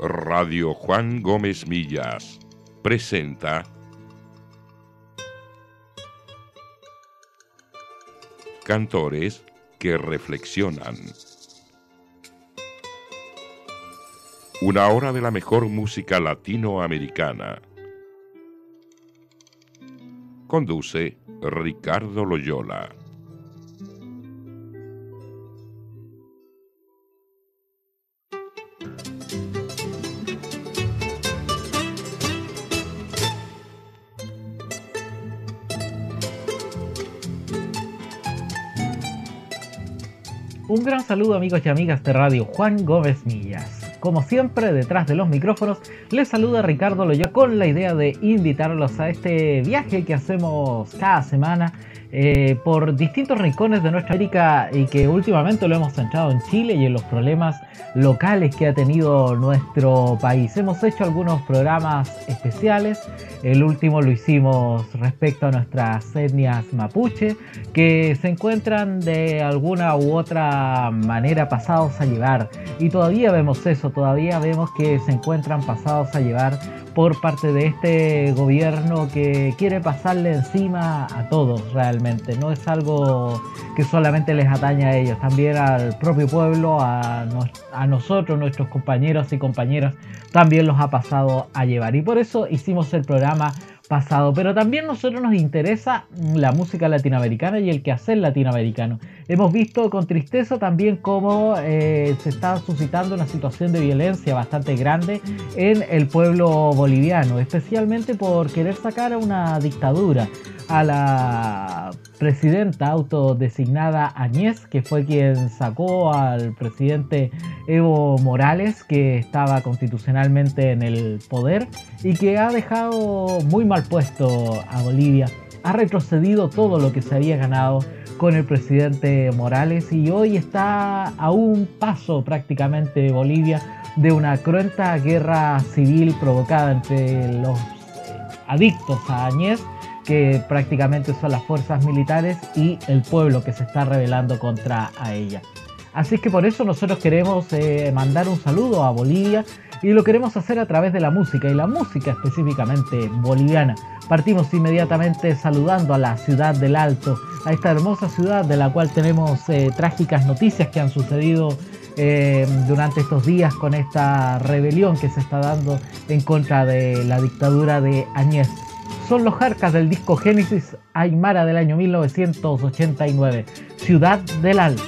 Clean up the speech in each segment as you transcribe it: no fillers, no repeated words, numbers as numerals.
Radio Juan Gómez Millas presenta Cantores que reflexionan. Una hora de la mejor música latinoamericana. Conduce Ricardo Loyola. Un gran saludo, amigos y amigas de Radio Juan Gómez Millas. Como siempre, detrás de los micrófonos, les saluda Ricardo Loyola con la idea de invitarlos a este viaje que hacemos cada semana por distintos rincones de nuestra América y que últimamente lo hemos centrado en Chile y en los problemas locales que ha tenido nuestro país. Hemos hecho algunos programas especiales. El último lo hicimos respecto a nuestras etnias mapuche, que se encuentran de alguna u otra manera pasados a llevar. Y todavía vemos eso, todavía vemos que se encuentran pasados a llevar por parte de este gobierno que quiere pasarle encima a todos realmente. No es algo que solamente les atañe a ellos, también al propio pueblo, a nosotros, nuestros compañeros y compañeras, también los ha pasado a llevar. Y por eso hicimos el programa pasado, pero también a nosotros nos interesa la música latinoamericana y el quehacer latinoamericano. Hemos visto con tristeza también cómo se está suscitando una situación de violencia bastante grande en el pueblo boliviano, especialmente por querer sacar a una dictadura, a la presidenta autodesignada Áñez, que fue quien sacó al presidente Evo Morales, que estaba constitucionalmente en el poder y que ha dejado muy mal puesto a Bolivia. Ha retrocedido todo lo que se había ganado con el presidente Morales y hoy está a un paso prácticamente Bolivia de una cruenta guerra civil provocada entre los adictos a Áñez, que prácticamente son las fuerzas militares, y el pueblo que se está rebelando contra a ella. Así que por eso nosotros queremos mandar un saludo a Bolivia y lo queremos hacer a través de la música, y la música específicamente boliviana. Partimos inmediatamente saludando a la ciudad del Alto, a esta hermosa ciudad de la cual tenemos trágicas noticias que han sucedido durante estos días con esta rebelión que se está dando en contra de la dictadura de Áñez. Son los Jarcas del disco Génesis Aymara del año 1989, Ciudad del Alto.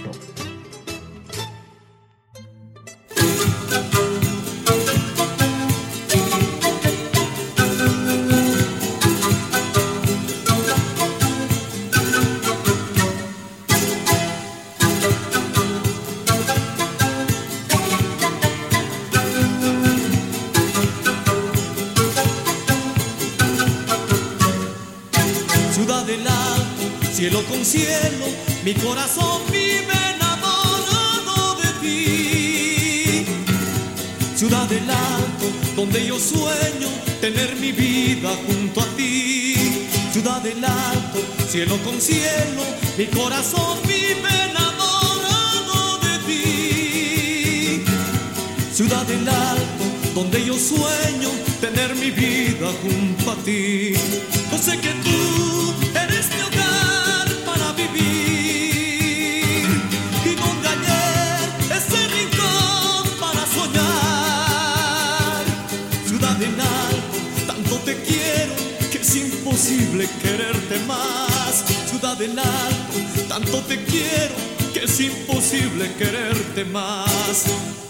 Cielo con cielo, mi corazón vive enamorado de ti. Ciudad del Alto, donde yo sueño tener mi vida junto a ti. Ciudad del Alto, cielo con cielo, mi corazón vive enamorado de ti. Ciudad del Alto, donde yo sueño tener mi vida junto a ti. Yo sé que tú eres mi hogar para vivir, y donde ayer ese rincón para soñar. Ciudad del Alto, tanto te quiero que es imposible quererte más. Ciudad del Alto, tanto te quiero que es imposible quererte más.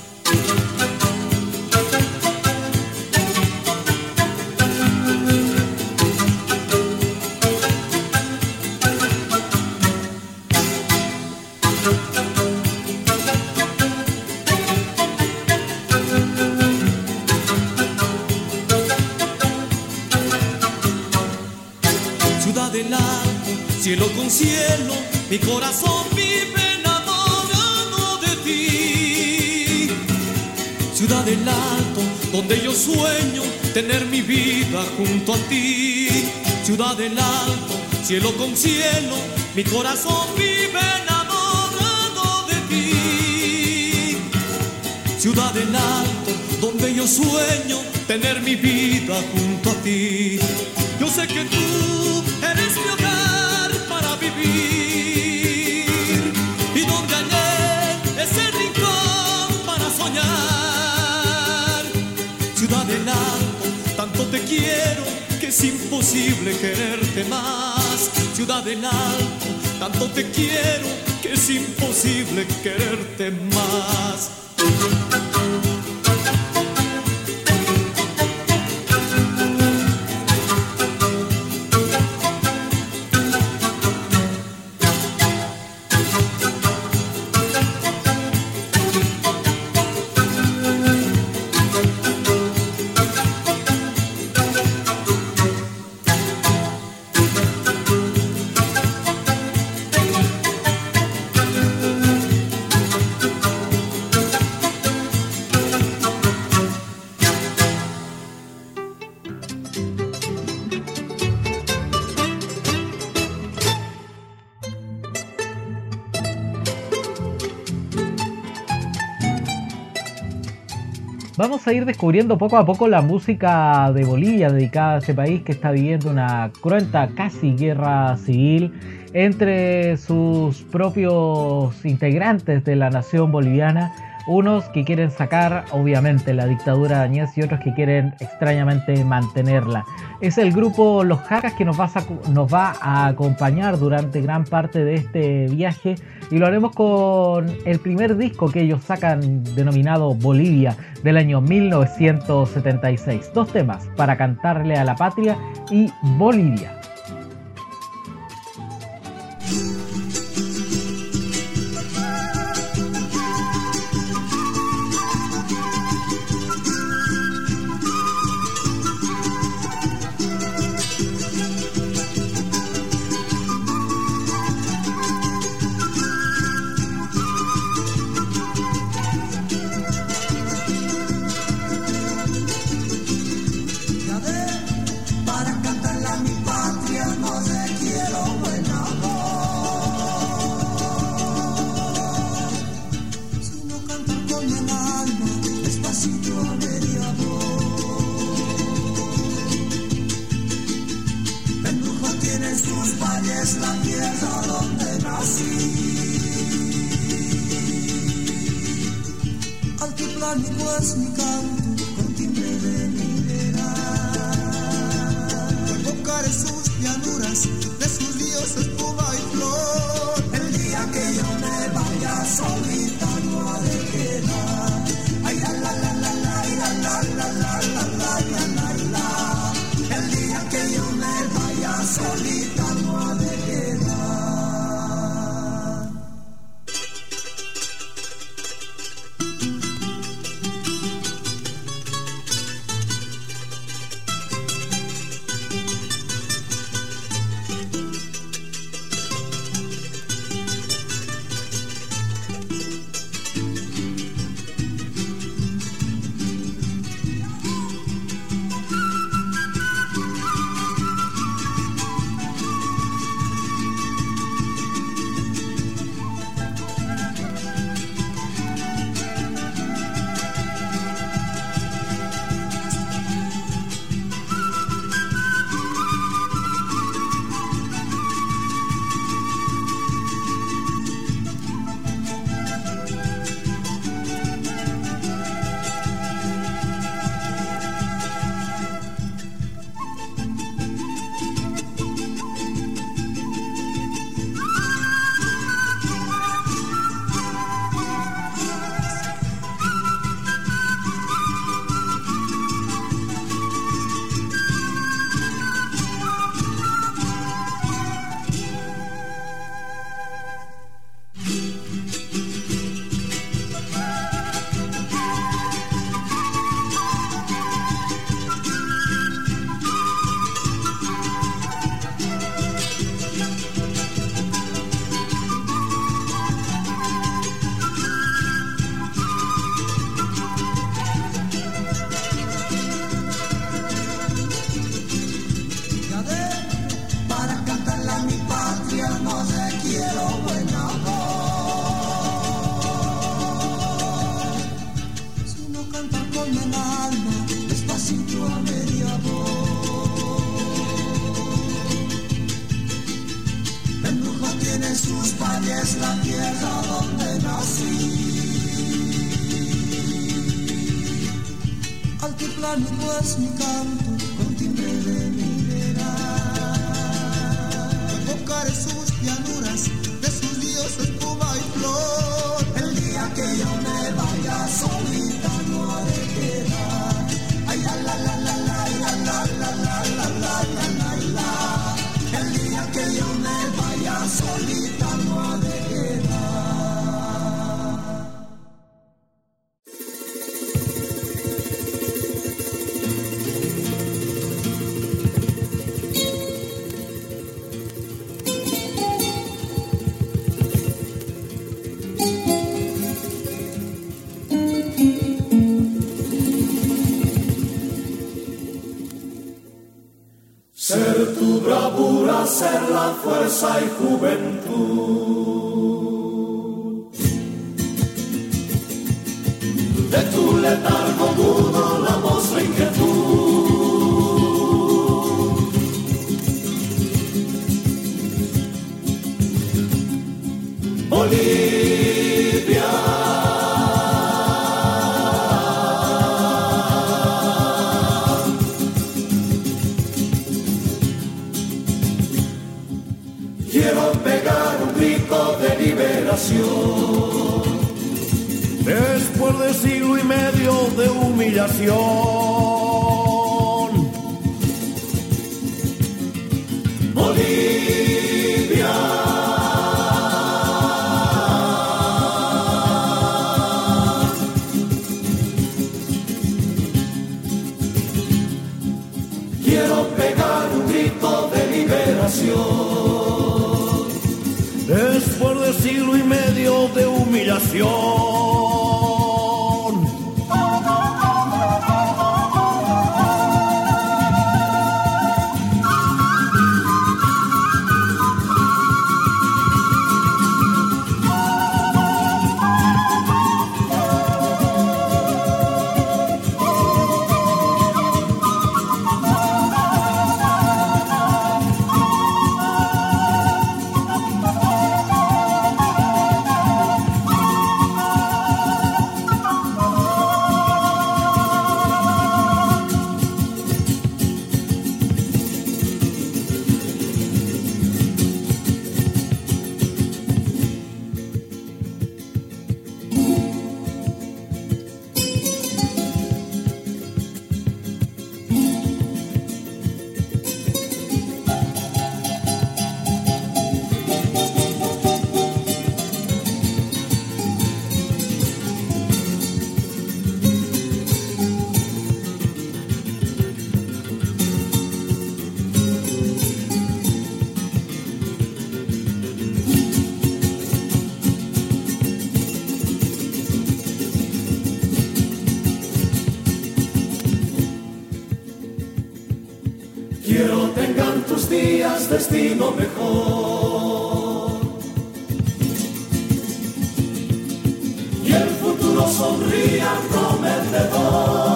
Cielo con cielo, mi corazón vive enamorado de ti. Ciudad del Alto, donde yo sueño tener mi vida junto a ti. Ciudad del Alto, cielo con cielo, mi corazón vive enamorado de ti. Ciudad del Alto, donde yo sueño tener mi vida junto a ti. Yo sé que tú eres mi hogar para vivir y donde hallé ese rincón para soñar. Ciudad del Alto, tanto te quiero que es imposible quererte más. Ciudad del Alto, tanto te quiero que es imposible quererte más. Vamos a ir descubriendo poco a poco la música de Bolivia dedicada a este país que está viviendo una cruenta casi guerra civil entre sus propios integrantes de la nación boliviana, unos que quieren sacar obviamente la dictadura de Añez y otros que quieren extrañamente mantenerla. Es el grupo Los Jacas que nos va a acompañar durante gran parte de este viaje y lo haremos con el primer disco que ellos sacan denominado Bolivia del año 1976. 2 temas, Para cantarle a la patria y Bolivia. Condenado tiene sus valles la tierra donde nací. Altiplánico es mi canto, con timbre de minera. Evocaré sus llanuras, de sus ríos espuma y flor. El día que yo me vaya solita no ha de quedar. Ay, la la la la la la la la la la la la la. El día que yo me vaya solita no ha de quedar. Ser tu bravura, ser la fuerza y juventud de tu letargo mudo, la voz la inquietud. Bolivia, quiero pegar un grito de liberación. Después de siglo y medio de humillación, Bolivia, quiero pegar un grito de liberación. después de siglo y medio de humillación. Quiero tengan tus días destino mejor y el futuro sonría prometedor.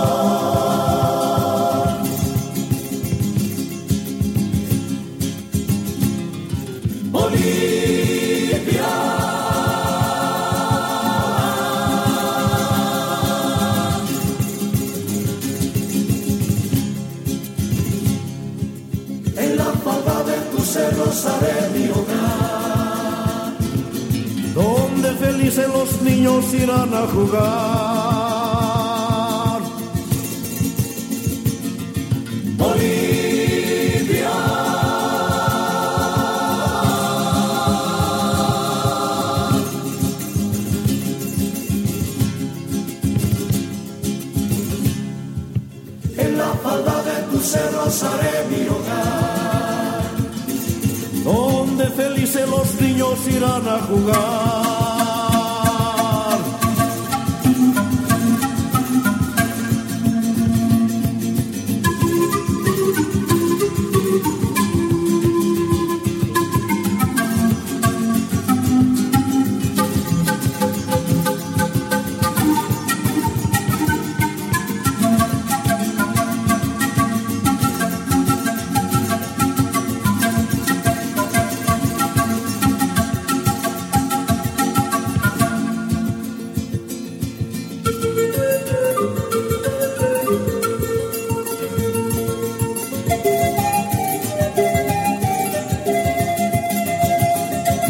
Bolivia, en la falda de tus cerros haré mi hogar, donde felices los niños irán a jugar. Bolivia, en la falda de tus cerros haré mi hogar, Donde felices los niños irán a jugar.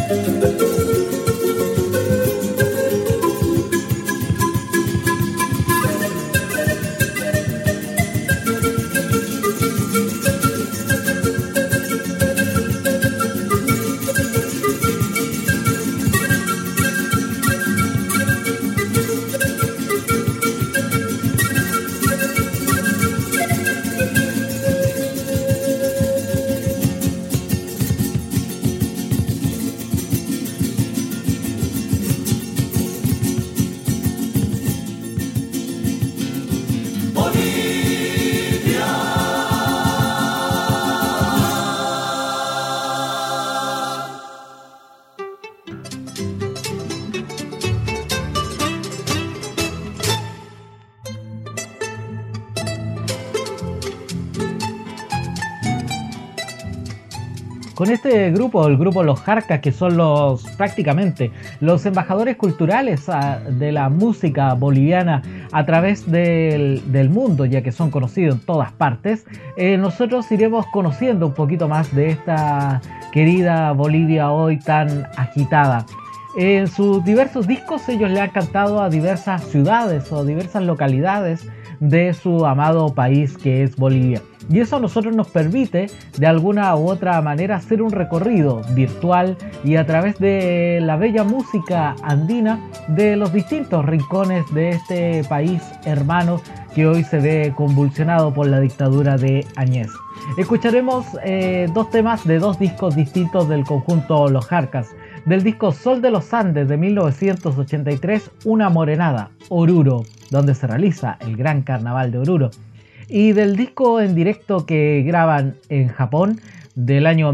Con este grupo, el grupo Los Jarcas, que son prácticamente los embajadores culturales de la música boliviana a través del mundo, ya que son conocidos en todas partes, nosotros iremos conociendo un poquito más de esta querida Bolivia hoy tan agitada. En sus diversos discos ellos le han cantado a diversas ciudades o diversas localidades de su amado país que es Bolivia. Y eso a nosotros nos permite de alguna u otra manera hacer un recorrido virtual y a través de la bella música andina de los distintos rincones de este país hermano que hoy se ve convulsionado por la dictadura de Añez. Escucharemos dos temas de dos discos distintos del conjunto Los Jarcas. Del disco Sol de los Andes de 1983, Una Morenada, Oruro, donde se realiza el gran carnaval de Oruro. Y del disco en directo que graban en Japón del año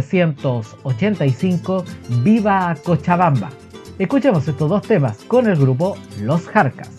1985, Viva Cochabamba. Escuchemos estos dos temas con el grupo Los Jarcas.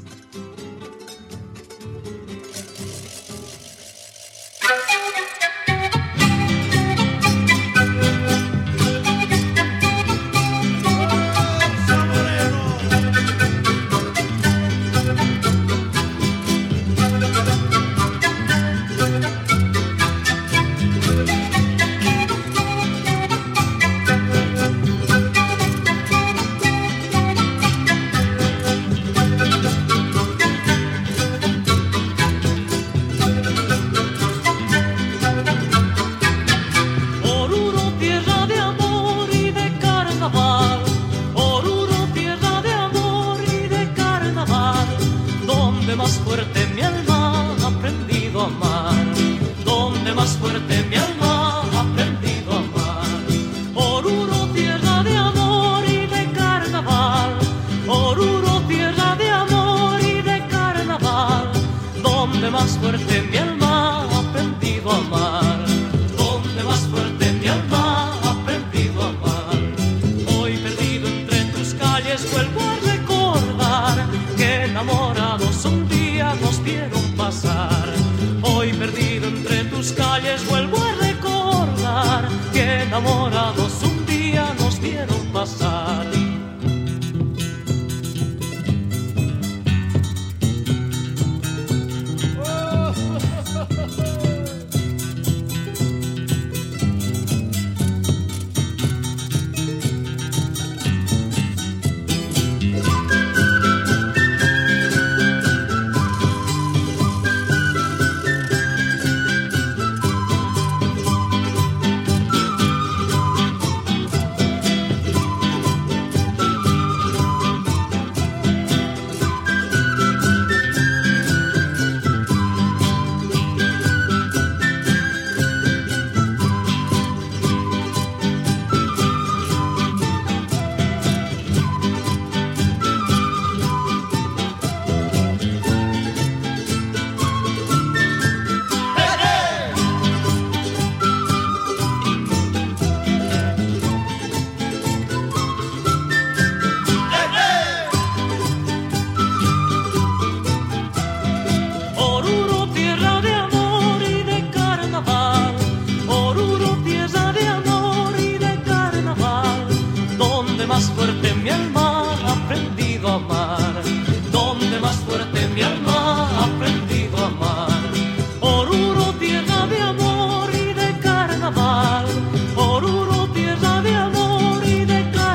Oruro, tierra de amor y de carnaval.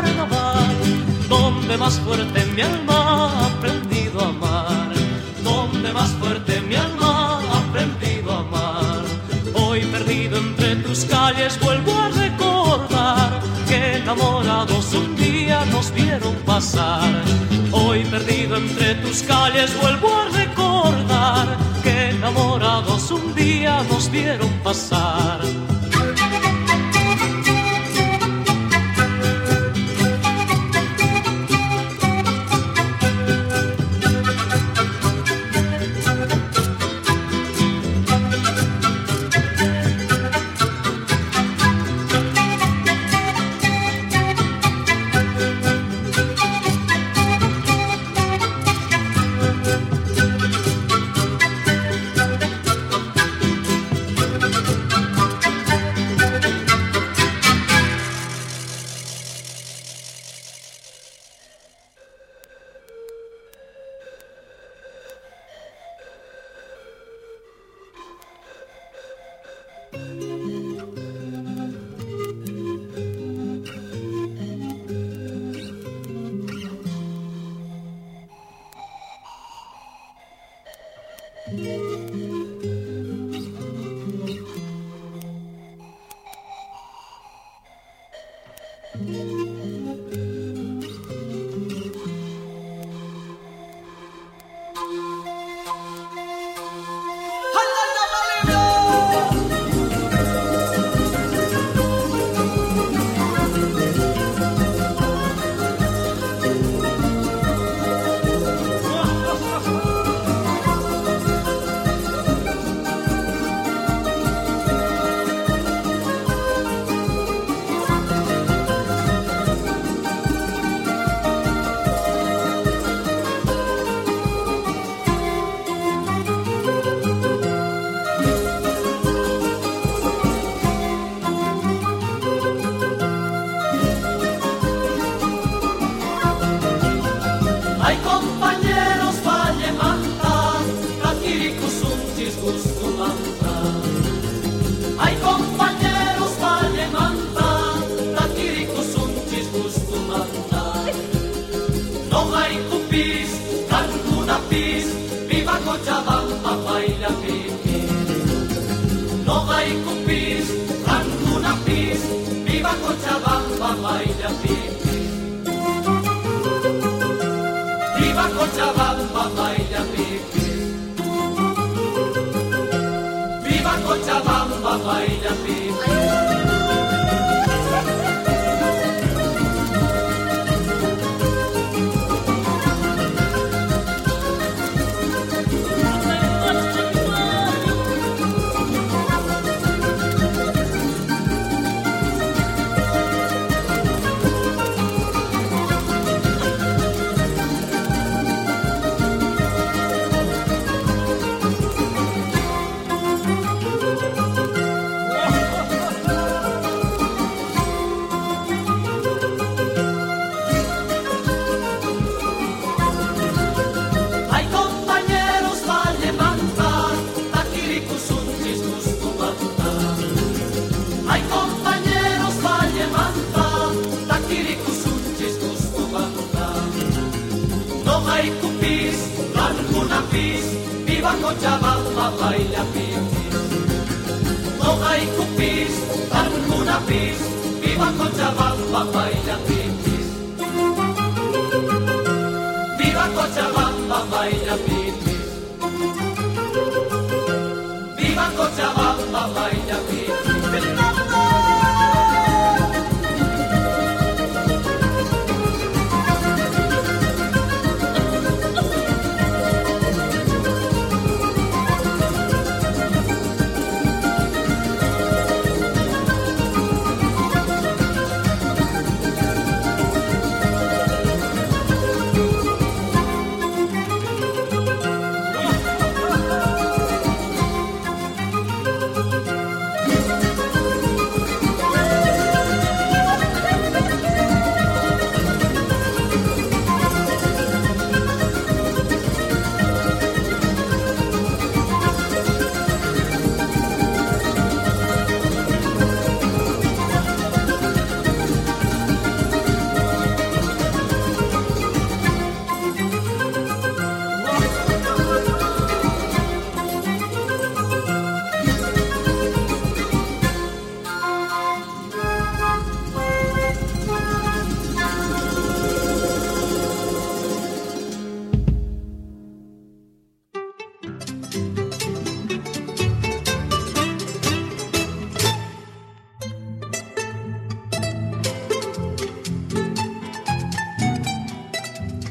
donde más fuerte mi alma ha aprendido a amar, donde más fuerte mi alma ha aprendido a amar. Hoy perdido entre tus calles vuelvo a recordar que enamorados un día nos vieron pasar. Hoy perdido entre tus calles vuelvo a recordar que enamorados un día nos vieron pasar.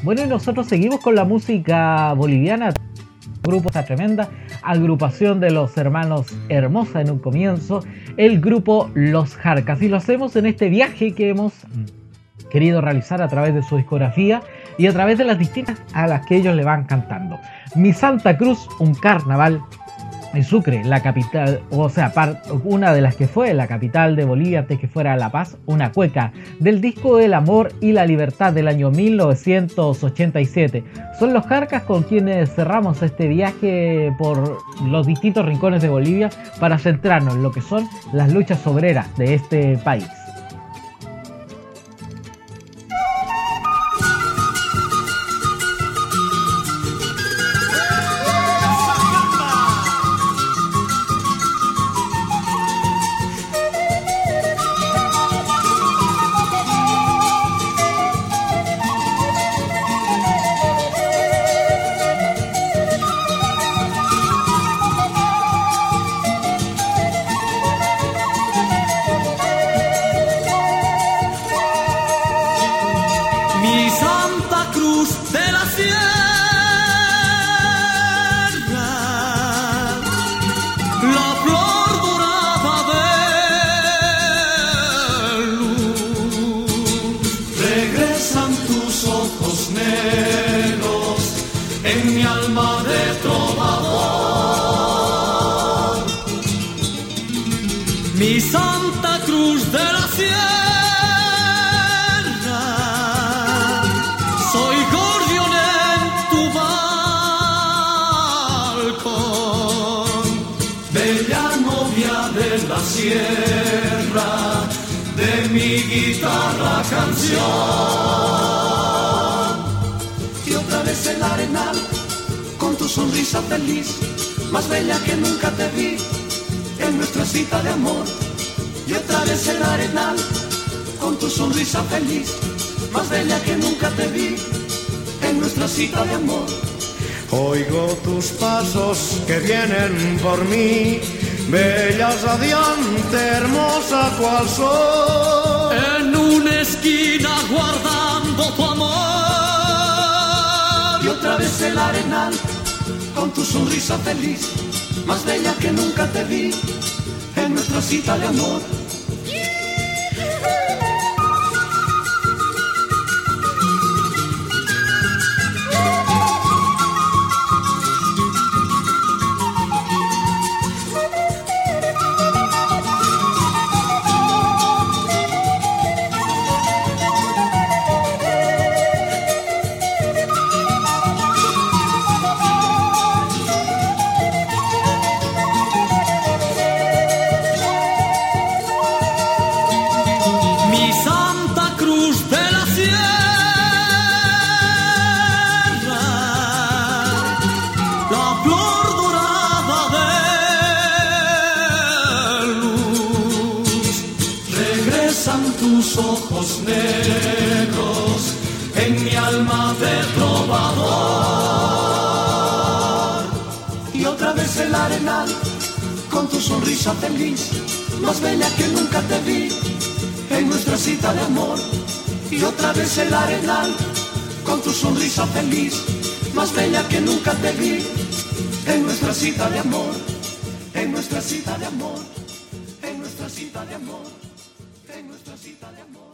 Bueno, y nosotros seguimos con la música boliviana. Grupo, esta tremenda agrupación de los hermanos Hermosa en un comienzo, el grupo Los Jarcas, y lo hacemos en este viaje que hemos querido realizar a través de su discografía y a través de las distintas a las que ellos le van cantando. Mi Santa Cruz, un carnaval en Sucre, la capital, o sea, una de las que fue la capital de Bolivia antes que fuera La Paz, una cueca del disco El Amor y la Libertad del año 1987. Son los Jarcas con quienes cerramos este viaje por los distintos rincones de Bolivia para centrarnos en lo que son las luchas obreras de este país. Mi Santa Cruz de la Sierra, soy gorrión en tu balcón, bella novia de la sierra, de mi guitarra canción. Y otra vez el arenal, con tu sonrisa feliz, más bella que nunca te vi, en nuestra cita de amor. Y otra vez el arenal, con tu sonrisa feliz, más bella que nunca te vi, en nuestra cita de amor. Oigo tus pasos que vienen por mí, bella, radiante, hermosa cual sol, en una esquina guardando tu amor. Y otra vez el arenal, con tu sonrisa feliz, más bella que nunca te vi, en nuestra cita de amor. Tus ojos negros en mi alma de trovador. Y otra vez el arenal, con tu sonrisa feliz, más bella que nunca te vi, en nuestra cita de amor. Y otra vez el arenal, con tu sonrisa feliz, más bella que nunca te vi, en nuestra cita de amor, en nuestra cita de amor, en nuestra cita de amor. En nuestra cita de amor.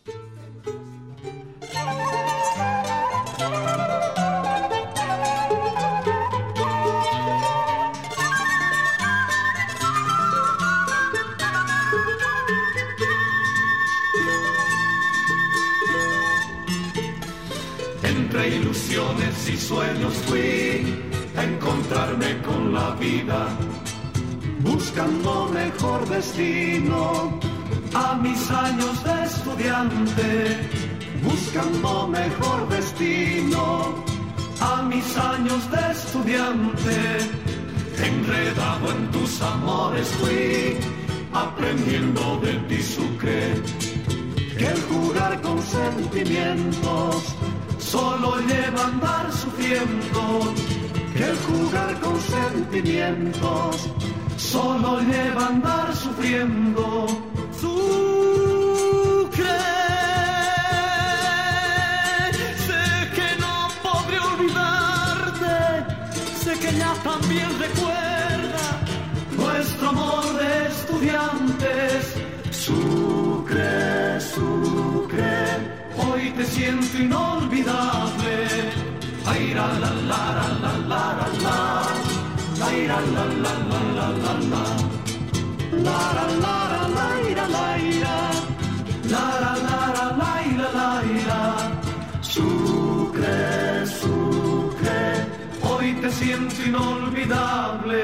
Entre ilusiones y sueños fui a encontrarme con la vida, buscando mejor destino. A mis años de estudiante, buscando mejor destino. A mis años de estudiante, enredado en tus amores fui, aprendiendo de ti Sucre, que el jugar con sentimientos solo lleva a andar sufriendo, que el jugar con sentimientos solo lleva a andar sufriendo. Sucre, sé que no también recuerda nuestro amor de estudiantes. Sucre, Sucre, hoy te siento inolvidable. Ay, la la la la la la la, ay, la la la la la la la, la la la la la la la. Sucre, Sucre, hoy te siento inolvidable.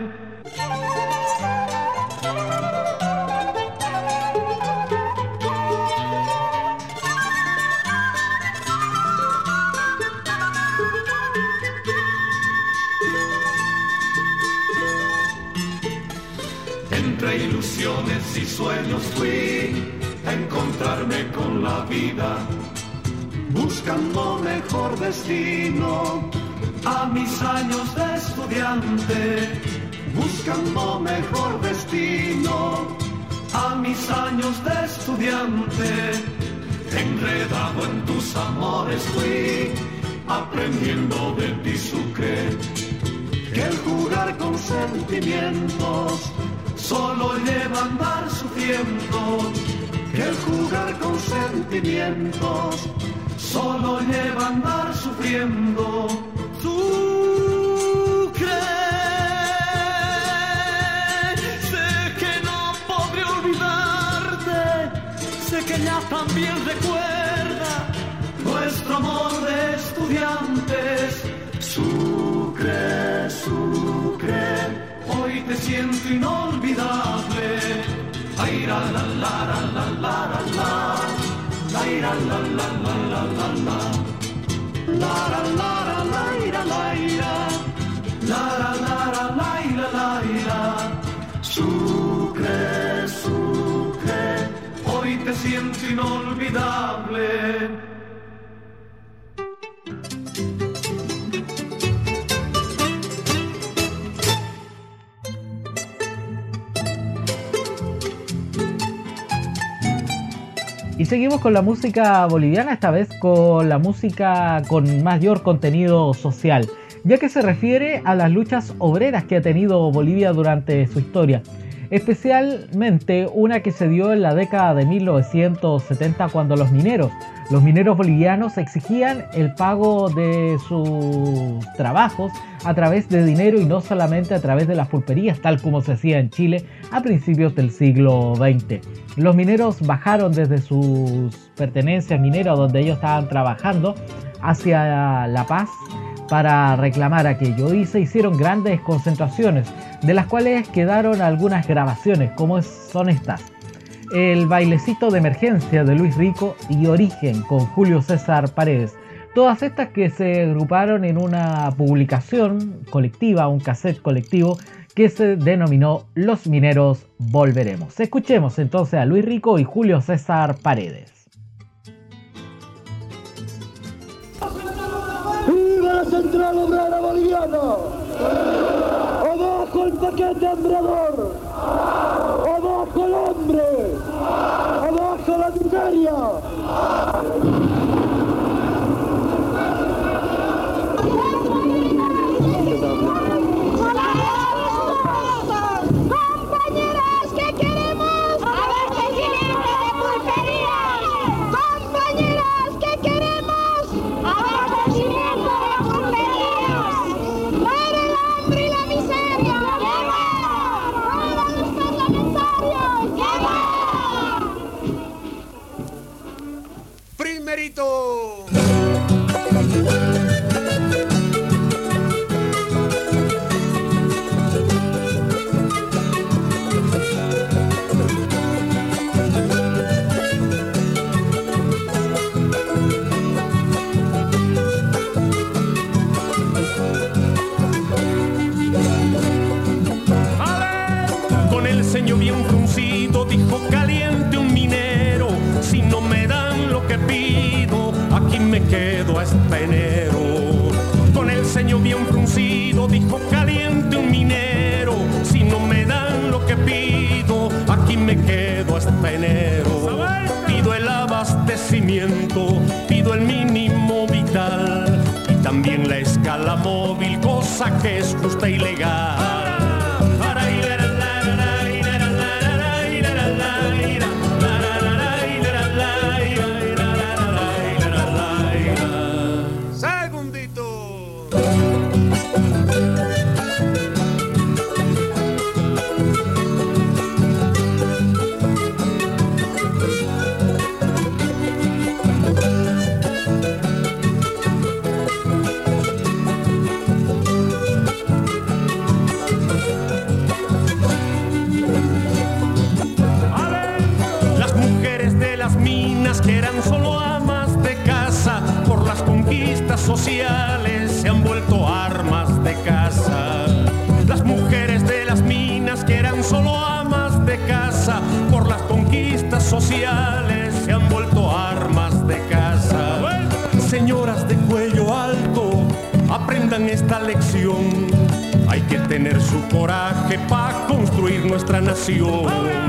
Entre ilusiones y sueños fui a encontrarme con la vida, buscando mejor destino a mis años de estudiante, buscando mejor destino a mis años de estudiante. Enredado en tus amores fui, aprendiendo de ti, Sucre, que el jugar con sentimientos solo lleva a andar sufriendo, que el jugar con sentimientos solo lleva a andar sufriendo. Sucre, sé que no podré olvidarte, sé que ya también recuerda nuestro amor de estudiantes. Sucre, Sucre, hoy te siento inolvidable. Ay, la la la la la la la, ay, la la la la la la la, la la la la la la la la. Sucre, Sucre, hoy te siento inolvidable. Y seguimos con la música boliviana, esta vez con la música con mayor contenido social, ya que se refiere a las luchas obreras que ha tenido Bolivia durante su historia, especialmente una que se dio en la década de 1970 cuando los mineros bolivianos exigían el pago de sus trabajos a través de dinero y no solamente a través de las pulperías, tal como se hacía en Chile a principios del siglo XX. Los mineros bajaron desde sus pertenencias mineras donde ellos estaban trabajando hacia La Paz para reclamar aquello y se hicieron grandes concentraciones, de las cuales quedaron algunas grabaciones como son estas: el bailecito de emergencia de Luis Rico y Origen con Julio César Paredes. Todas estas que se agruparon en una publicación colectiva, un cassette colectivo que se denominó Los Mineros Volveremos. Escuchemos entonces a Luis Rico y Julio César Paredes. ¡Viva la Central Obrera Boliviana! ¡Abajo el paquete hambrador! ¡Abajo el hombre! ¡Abajo la miseria! Compañeras que queremos abastecimiento de pulperías. Compañeras que queremos abastecimiento de pulperías. Para el hambre y la miseria. Para los parlamentarios. Primerito. Con el ceño bien fruncido dijo caliente un minero: si no me dan lo que pido, aquí me quedo hasta enero. Con el ceño bien fruncido dijo caliente un minero: si no me dan lo que pido, aquí me quedo hasta enero. Pido el abastecimiento, pido el mínimo vital y también la escala móvil, cosa cosa que es justa y legal. Que eran solo amas de casa, por las conquistas sociales se han vuelto armas de caza. Las mujeres de las minas que eran solo amas de casa, por las conquistas sociales se han vuelto armas de caza. Señoras de cuello alto, aprendan esta lección. Hay que tener su coraje para construir nuestra nación.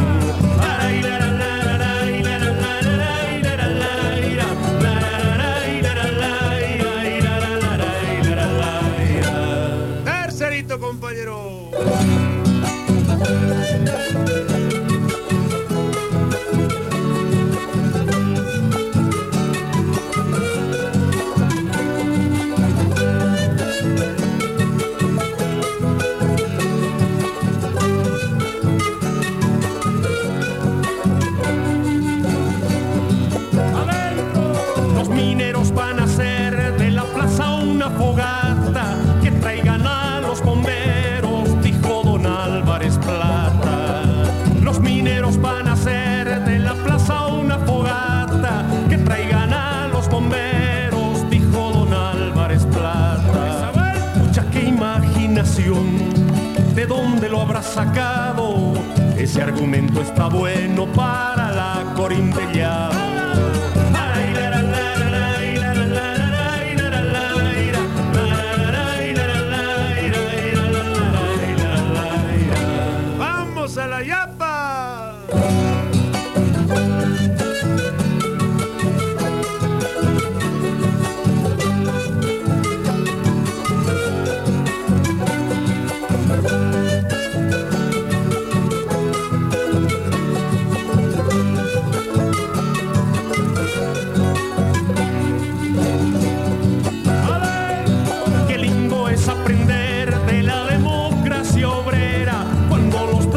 Compañero. Los mineros van a hacer de la plaza una fogata que traigan a los bomberos, dijo don Álvarez Plata. Los mineros van a hacer de la plaza una fogata que traigan a los bomberos, dijo don Álvarez Plata. Pucha, qué imaginación, ¿de dónde lo habrá sacado? Ese argumento está bueno para la Corintellado. A la yapa. Qué lindo es aprender de la democracia obrera cuando los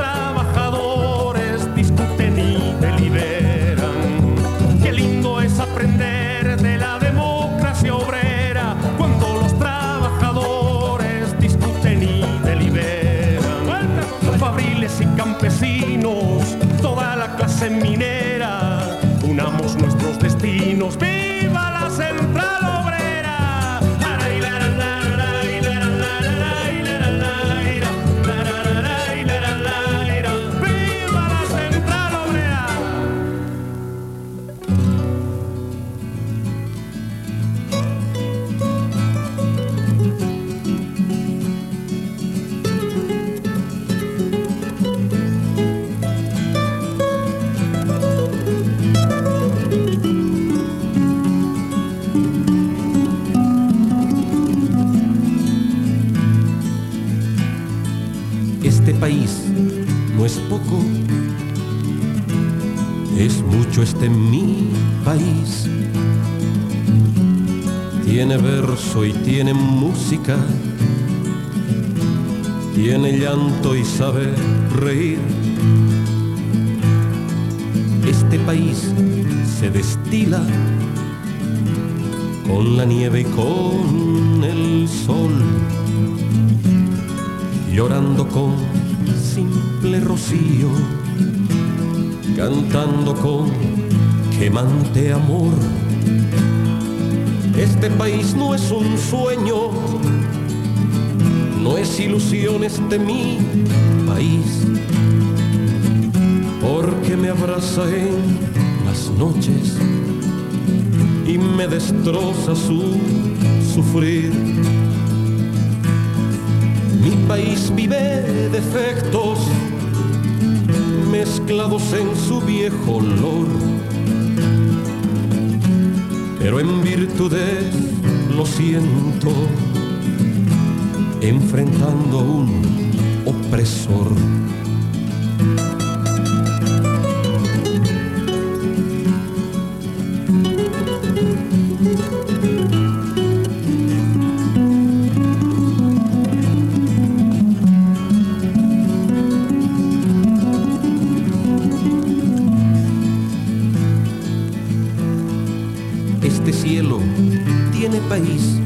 discuten y deliberan. Qué lindo es aprender de la democracia obrera cuando los trabajadores discuten y deliberan. Fabriles y campesinos, toda la clase minera, unamos nuestros destinos. ¡Viva la central obrera! Este país no es poco, es mucho mi país. Tiene verso y tiene música, tiene llanto y sabe reír. Este país se destila con la nieve y con el sol, llorando con simple rocío, cantando con quemante amor. Este país no es un sueño, no es ilusión este mi país, porque me abraza en las noches y me destroza su sufrir. Mi país vive defectos mezclados en su viejo olor, pero en virtud de lo siento, enfrentando a un opresor. Este cielo tiene país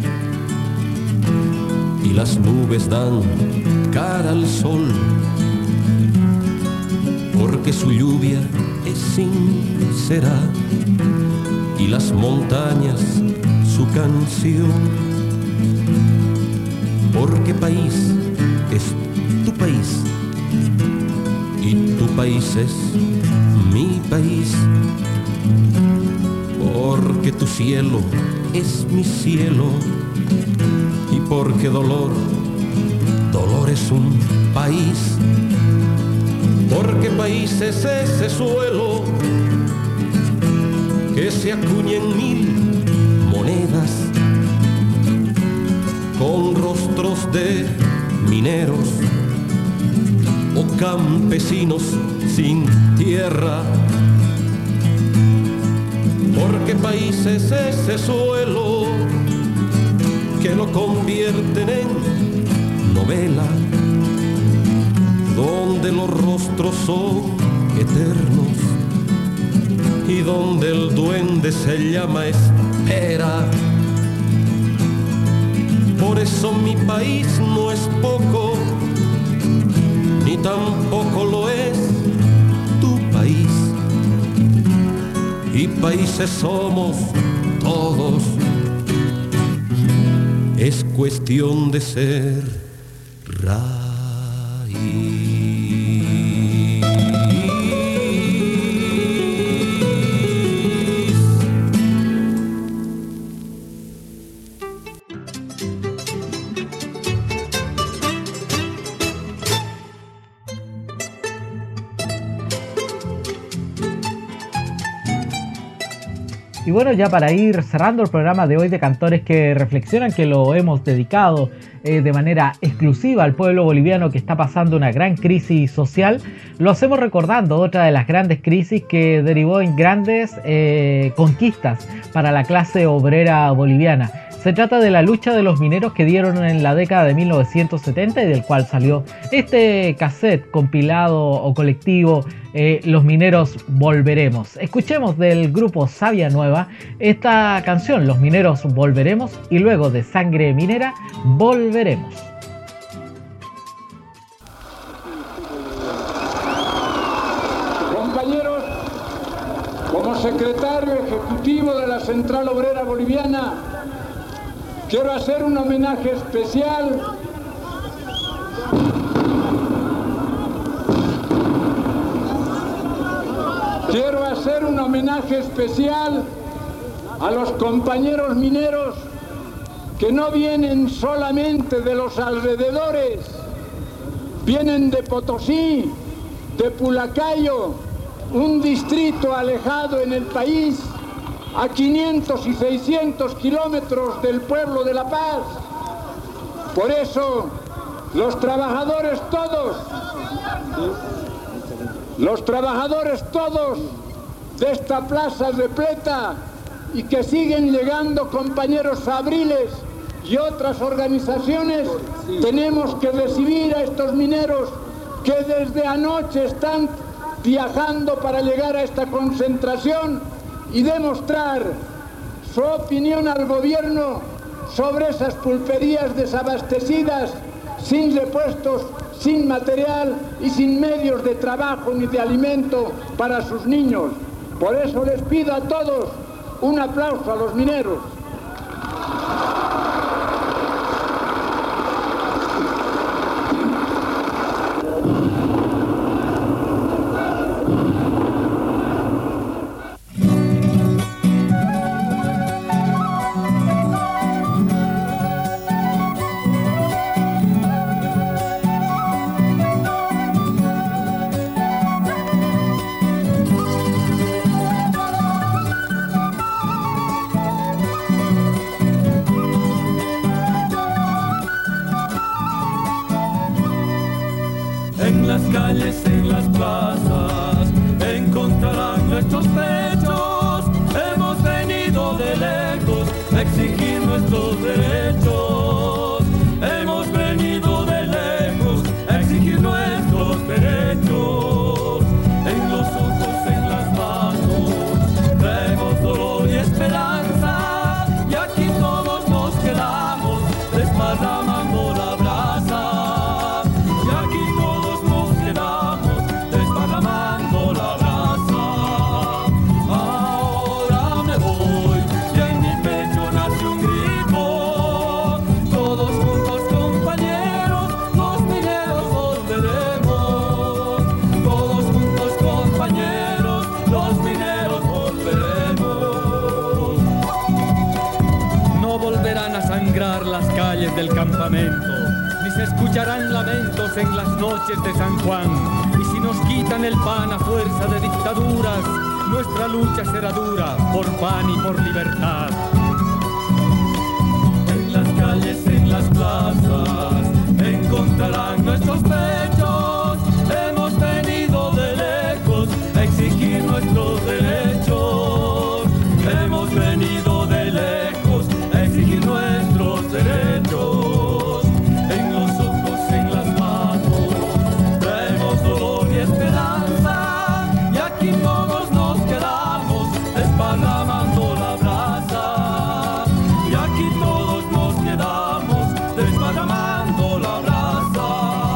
y las nubes dan cara al sol, porque su lluvia es sincera y las montañas su canción. Porque país es tu país y tu país es mi país. Porque tu cielo es mi cielo y porque dolor es un país. Porque país es ese suelo que se acuña en 1000 monedas con rostros de mineros o campesinos sin tierra. Porque país es ese suelo que lo convierten en novela, donde los rostros son eternos y donde el duende se llama espera. Por eso mi país no es poco, ni tampoco lo es tu país. Y países somos todos, es cuestión de ser raíz. Y bueno, ya para ir cerrando el programa de hoy de Cantores que Reflexionan, que lo hemos dedicado de manera exclusiva al pueblo boliviano que está pasando una gran crisis social, lo hacemos recordando otra de las grandes crisis que derivó en grandes conquistas para la clase obrera boliviana. Se trata de la lucha de los mineros que dieron en la década de 1970 y del cual salió este cassette compilado o colectivo, Los Mineros Volveremos. Escuchemos del grupo Savia Nueva esta canción, Los Mineros Volveremos, y luego de Sangre Minera, Volveremos. Compañeros, como secretario ejecutivo de la Central Obrera Boliviana, quiero hacer un homenaje especial a los compañeros mineros que no vienen solamente de los alrededores, vienen de Potosí, de Pulacayo, un distrito alejado en el país, a 500 y 600 kilómetros del pueblo de La Paz. Por eso, los trabajadores todos de esta plaza repleta y que siguen llegando compañeros fabriles y otras organizaciones, tenemos que recibir a estos mineros que desde anoche están viajando para llegar a esta concentración y demostrar su opinión al gobierno sobre esas pulperías desabastecidas, sin repuestos, sin material y sin medios de trabajo ni de alimento para sus niños. Por eso les pido a todos un aplauso a los mineros. calles, en las plazas, encontrarán nuestros pechos. Hemos venido de lejos a exigir nuestros derechos. Hemos venido de lejos a exigir nuestros derechos. En los ojos, en las manos, traemos dolor y esperanza. Y aquí todos nos quedamos desparramando la brasa. Y aquí todos nos quedamos desparramando la brasa. Ahora me voy y en mi pecho nace un grito. Todos juntos, compañeros, los mineros volveremos. Todos juntos, compañeros, los mineros volveremos. No volverán a sangrar las calles del campamento, ni se escucharán lamentos en las noches de San Juan. Y si nos quitan el pan a fuerza de dictaduras, nuestra lucha será dura por pan y por libertad. En las calles, en las plazas, encontrarán nuestros pechos. Hemos venido de lejos a exigir nuestros derechos. Hemos venido de lejos a exigir nuestros derechos. En los ojos, en las manos, traemos dolor y esperanza. Y aquí todos nos quedamos desparramando la brasa. Y aquí todos nos quedamos desparramando la brasa.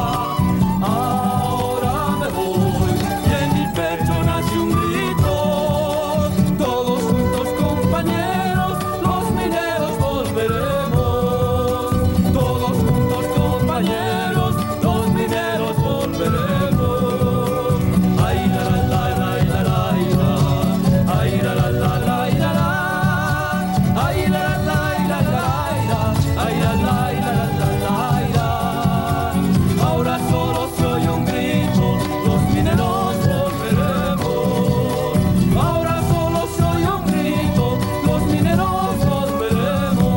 Ahora me voy y en mi pecho nace un grito. Todos juntos, compañeros, los mineros volveremos. Todos juntos, compañeros, los mineros volveremos. Ay la la la la la la, ay la la la la la la, ay la la la la la, ay la la la la la. Ahora solo se oye un grito, los mineros volveremos. Ahora solo se oye un grito, los mineros volveremos.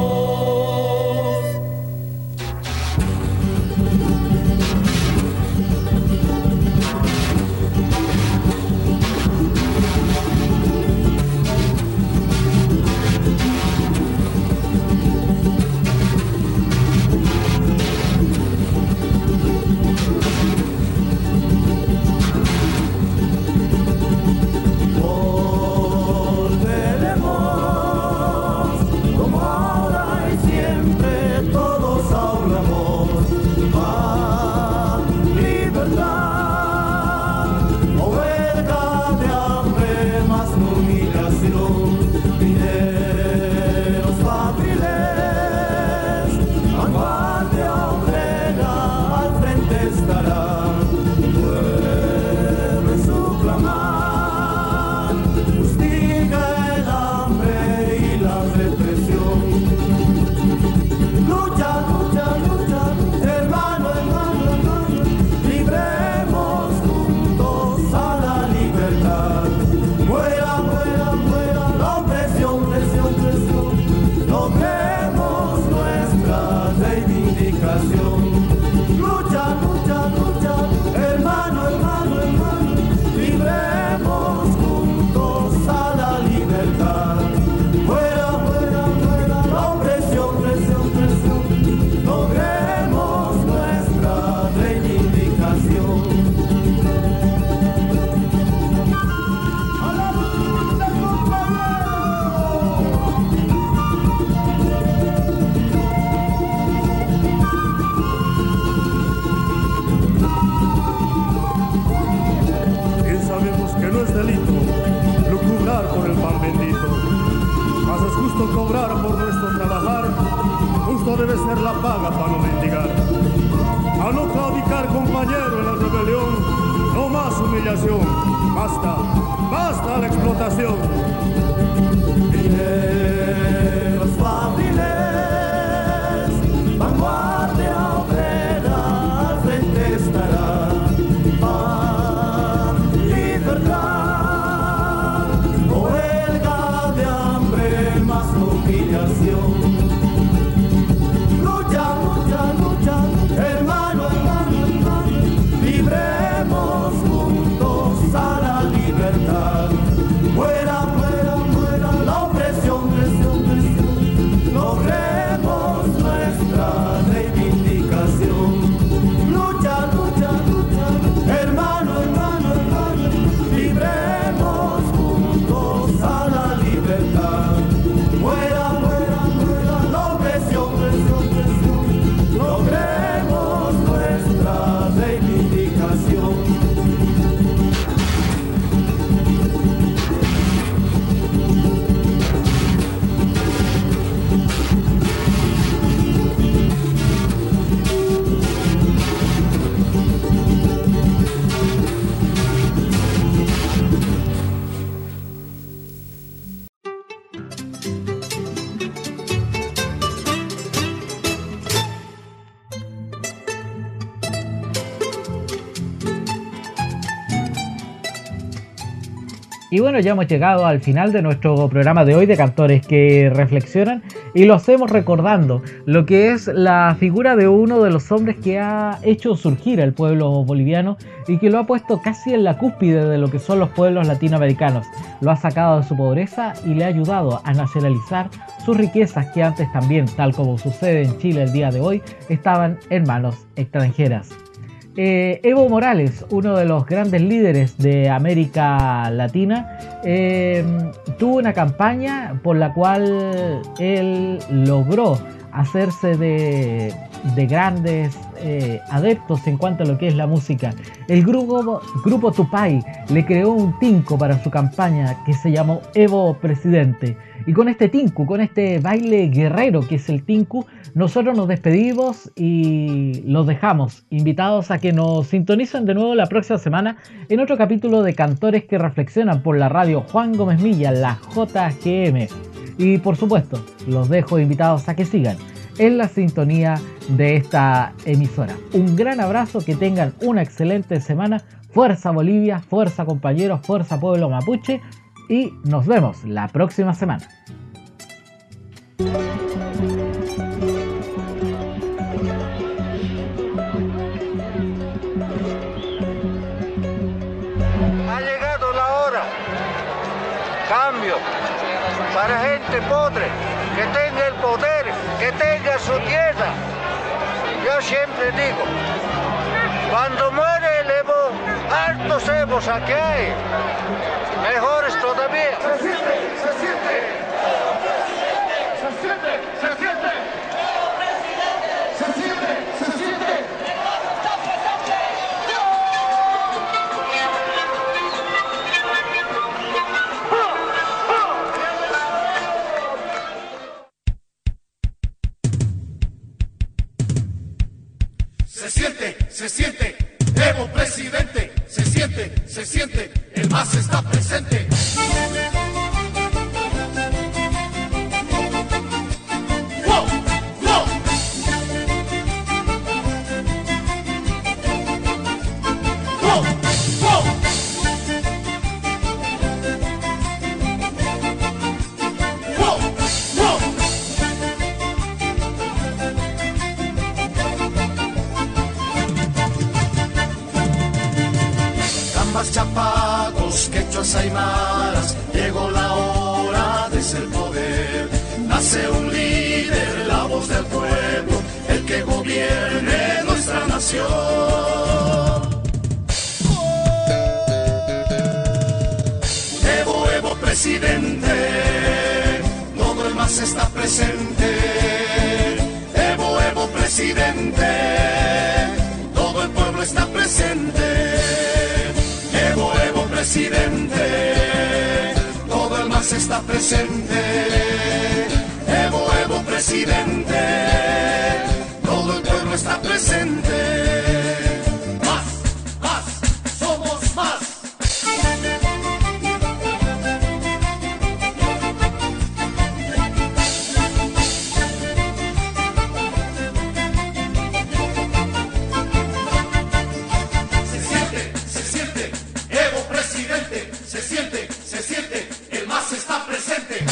Volveremos, como ahora y siempre todos hablamos. Paz, libertad, o huelga de hambre, más no humillación. Mineros fabriles, vanguardia obrera, al frente estará. Pueblo en su clamar, fustiga el hambre y la represión. Lucha, lucha, lucha, hermano, hermano, hermano, libremos juntos a la libertad. Muera, muera, muera la opresión, presión, presión. Logremos nuestra reivindicación. Lucha, lucha, lucha, hermano, hermano, hermano, libremos juntos a la libertad. Muera, muera, muera la opresión, presión, presión. Logremos nuestra reivindicación. ¡A la lucha, Bien sabemos que no es delito lucubrar por el pan bendito, mas es justo cobrar por nuestro trabajar, justo debe ser la paga para no mendigar. A no claudicar, compañero, en la rebelión, no más humillación, basta, basta la explotación. Mineros fabriles, vanguardia obrera, al frente estará. Paz, libertad, o huelga de hambre, más humillación. Lucha, lucha, lucha, hermano, hermano, hermano, libremos Y bueno, ya hemos llegado al final de nuestro programa de hoy de Cantores que Reflexionan y lo hacemos recordando lo que es la figura de uno de los hombres que ha hecho surgir al pueblo boliviano y que lo ha puesto casi en la cúspide de lo que son los pueblos latinoamericanos. Lo ha sacado de su pobreza y le ha ayudado a nacionalizar sus riquezas que antes también, tal como sucede en Chile el día de hoy, estaban en manos extranjeras. Evo Morales, uno de los grandes líderes de América Latina, tuvo una campaña por la cual él logró hacerse de grandes adeptos en cuanto a lo que es la música. El grupo Tupac le creó un tinku para su campaña que se llamó Evo Presidente. Y con este tinku, con este baile guerrero que es el tinku, nosotros nos despedimos y los dejamos invitados a que nos sintonicen de nuevo la próxima semana en otro capítulo de Cantores que Reflexionan por la radio Juan Gómez Milla, la JGM. Y por supuesto, los dejo invitados a que sigan en la sintonía de esta emisora. Un gran abrazo, que tengan una excelente semana. Fuerza Bolivia, fuerza compañeros, fuerza pueblo mapuche. Y nos vemos la próxima semana. Ha llegado la hora. Cambio para gente pobre, que tenga el poder, que tenga su tierra. Yo siempre digo, cuando muere el Evo, hartos Evos aquí hay. Mejores todavía. Se siente, se siente. Se siente, se siente. Se siente, se siente. Se siente, Evo presidente, se siente, el MAS está presente. ¡Wow! ¡Wow! ¡Wow! ¡Wow! ¡Wow! ¡Wow! Cambas, chapacos, quechuas, aymaras, llegó la hora de ser poder. Nace un líder, la voz del pueblo, el que gobierne nuestra nación. Evo, Evo, presidente, todo el MAS está presente. Evo, Evo, presidente, todo el pueblo está presente. Evo, Evo, presidente, todo el MAS está presente. Evo, Evo, presidente, todo el pueblo está presente. Más, más, somos más. Se siente, Evo presidente, se siente, el MAS está presente.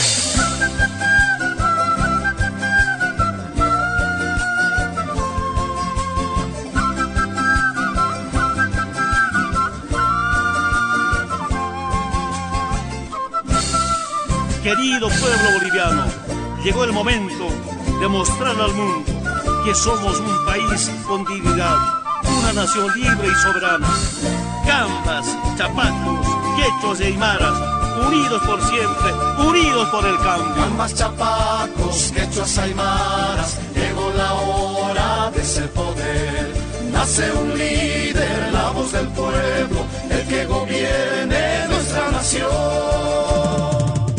Querido pueblo boliviano, llegó el momento de mostrar al mundo que somos un país con dignidad, una nación libre y soberana. Cambas, chapacos, quechos y aymaras, unidos por siempre, unidos por el cambio. Cambas, chapacos, quechuas, aymaras, llegó la hora de ser poder. Nace un líder, la voz del pueblo, el que gobierne nuestra nación.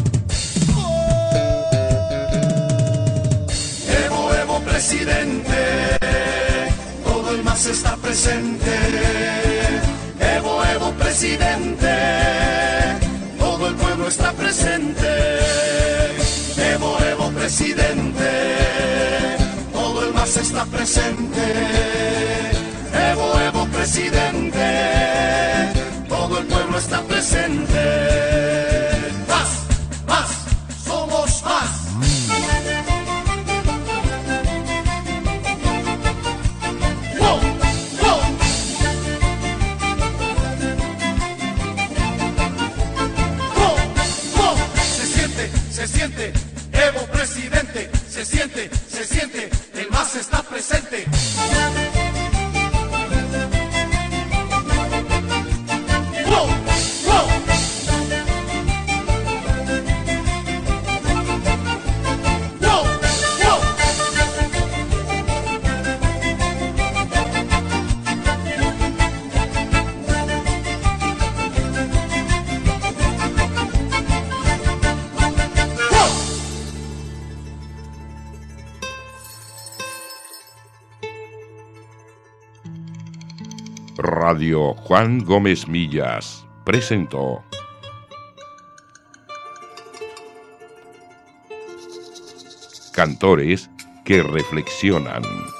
Evo, Evo, presidente, todo el MAS está presente. Evo, Evo, presidente, todo el pueblo está presente. Evo, Evo, presidente, todo el MAS está presente. Evo, Evo, presidente, todo el pueblo está presente. Radio Juan Gómez Millas presentó Cantores que reflexionan.